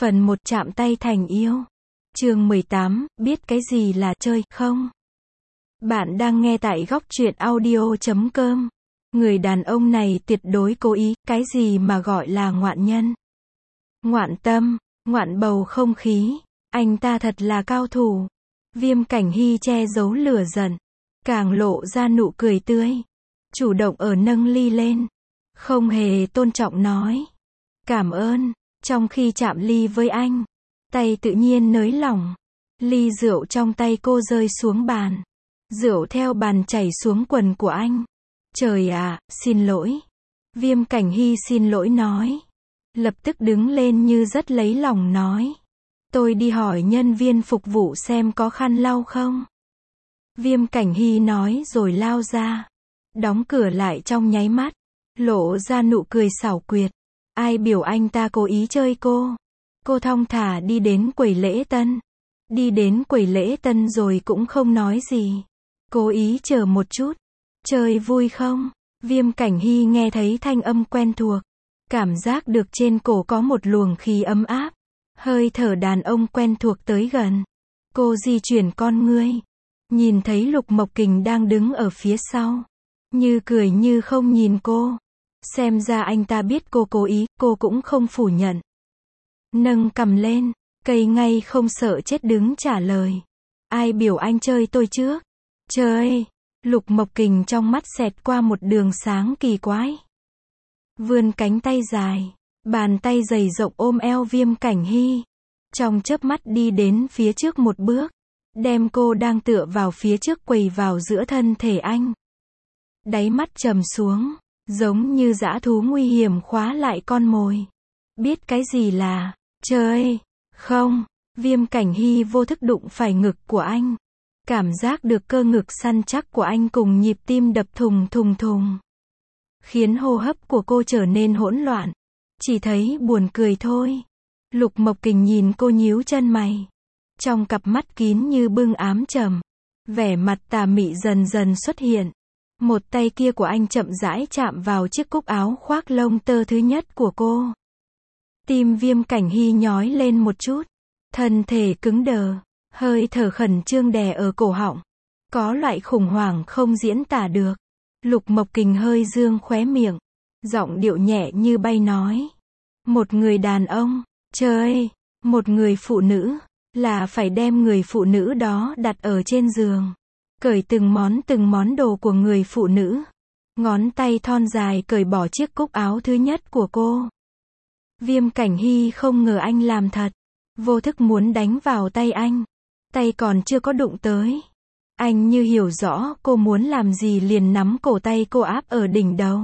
Phần 1 chạm tay thành yêu. Chương 18, biết cái gì là chơi không? Bạn đang nghe tại góc truyện audio.com. Người đàn ông này tuyệt đối cố ý, cái gì mà gọi là ngoạn nhân? Ngoạn tâm, ngoạn bầu không khí. Anh ta thật là cao thủ. Viêm Cảnh Hy che giấu lửa giận, càng lộ ra nụ cười tươi. Chủ động nâng ly lên. Không hề tôn trọng nói. Cảm ơn. Trong khi chạm ly với anh, tay tự nhiên nới lỏng. Ly rượu trong tay cô rơi xuống bàn. Rượu theo bàn chảy xuống quần của anh. Trời ạ, xin lỗi. Viêm Cảnh Hy xin lỗi nói. Lập tức đứng lên như rất lấy lòng nói. Tôi đi hỏi nhân viên phục vụ xem có khăn lau không. Viêm Cảnh Hy nói rồi lao ra. Đóng cửa lại trong nháy mắt. Lộ ra nụ cười xảo quyệt. Ai biểu anh ta cố ý chơi cô. Cô thong thả đi đến quầy lễ tân. Đi đến quầy lễ tân rồi cũng không nói gì. Cố ý chờ một chút. Chơi vui không? Viêm Cảnh Hy nghe thấy thanh âm quen thuộc. Cảm giác được trên cổ có một luồng khí ấm áp. Hơi thở đàn ông quen thuộc tới gần. Cô di chuyển con ngươi. Nhìn thấy Lục Mộc Kình đang đứng ở phía sau. Như cười như không nhìn cô. Xem ra anh ta biết cô cố ý, cô cũng không phủ nhận. Nâng cằm lên, cây ngay không sợ chết đứng trả lời. Ai biểu anh chơi tôi trước? Chơi. Lục Mộc Kình trong mắt xẹt qua một đường sáng kỳ quái. Vươn cánh tay dài, bàn tay dày rộng ôm eo Viêm Cảnh Hy. Trong chớp mắt đi đến phía trước một bước. Đem cô đang tựa vào phía trước quầy vào giữa thân thể anh. Đáy mắt trầm xuống. Giống như dã thú nguy hiểm khóa lại con mồi. Biết cái gì là chơi không? Viêm Cảnh Hy vô thức đụng phải ngực của anh. Cảm giác được cơ ngực săn chắc của anh cùng nhịp tim đập thùng thùng thùng. Khiến hô hấp của cô trở nên hỗn loạn. Chỉ thấy buồn cười thôi. Lục Mộc Kình nhìn cô nhíu chân mày. Trong cặp mắt kín như bưng ám trầm. Vẻ mặt tà mị dần dần xuất hiện. Một tay kia của anh chậm rãi chạm vào chiếc cúc áo khoác lông tơ thứ nhất của cô. Tim Viêm Cảnh Hy nhói lên một chút. Thân thể cứng đờ. Hơi thở khẩn trương đè ở cổ họng. Có loại khủng hoảng không diễn tả được. Lục Mộc Kình hơi dương khóe miệng. Giọng điệu nhẹ như bay nói. Một người đàn ông, chơi. Một người phụ nữ, là phải đem người phụ nữ đó đặt ở trên giường. Cởi từng món đồ của người phụ nữ. Ngón tay thon dài cởi bỏ chiếc cúc áo thứ nhất của cô. Viêm Cảnh Hy không ngờ anh làm thật. Vô thức muốn đánh vào tay anh. Tay còn chưa có đụng tới. Anh như hiểu rõ cô muốn làm gì liền nắm cổ tay cô áp ở đỉnh đầu.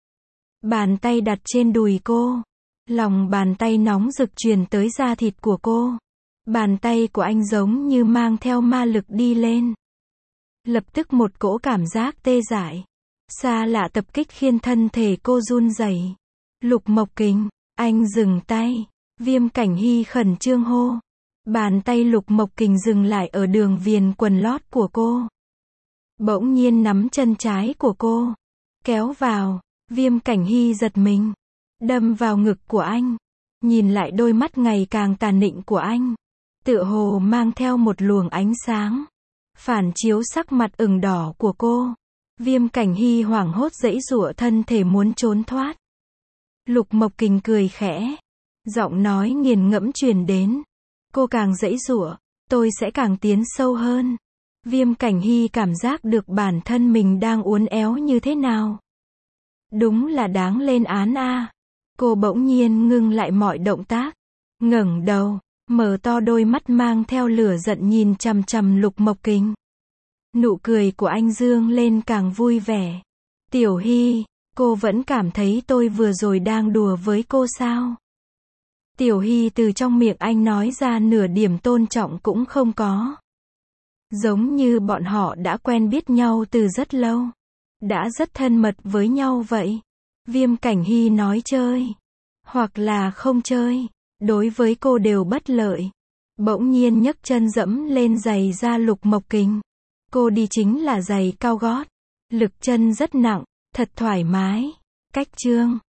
Bàn tay đặt trên đùi cô. Lòng bàn tay nóng rực truyền tới da thịt của cô. Bàn tay của anh giống như mang theo ma lực đi lên. Lập tức một cỗ cảm giác tê dại, xa lạ tập kích khiến thân thể cô run rẩy. Lục Mộc Kình, anh dừng tay. Viêm Cảnh Hy khẩn trương hô. Bàn tay Lục Mộc Kình dừng lại ở đường viền quần lót của cô. Bỗng nhiên nắm chân trái của cô. Kéo vào. Viêm Cảnh Hy giật mình. Đâm vào ngực của anh. Nhìn lại đôi mắt ngày càng tà nịnh của anh. Tựa hồ mang theo một luồng ánh sáng. Phản chiếu sắc mặt ửng đỏ của cô. Viêm Cảnh Hy hoảng hốt giãy giụa thân thể muốn trốn thoát. Lục Mộc Kình cười khẽ. Giọng nói nghiền ngẫm truyền đến. Cô càng giãy giụa, tôi sẽ càng tiến sâu hơn. Viêm Cảnh Hy cảm giác được bản thân mình đang uốn éo như thế nào. Đúng là đáng lên án a. Cô bỗng nhiên ngưng lại mọi động tác. Ngẩng đầu. Mở to đôi mắt mang theo lửa giận nhìn chằm chằm Lục Mộc Kình. Nụ cười của anh dương lên càng vui vẻ. Tiểu Hy, cô vẫn cảm thấy tôi vừa rồi đang đùa với cô sao? Tiểu Hy từ trong miệng anh nói ra nửa điểm tôn trọng cũng không có. Giống như bọn họ đã quen biết nhau từ rất lâu. Đã rất thân mật với nhau vậy. Viêm Cảnh Hy nói chơi. Hoặc là không chơi. Đối với cô đều bất lợi. Bỗng nhiên nhấc chân dẫm lên giày da Lục Mộc Kình. Cô đi chính là giày cao gót. Lực chân rất nặng, thật thoải mái. Cách chương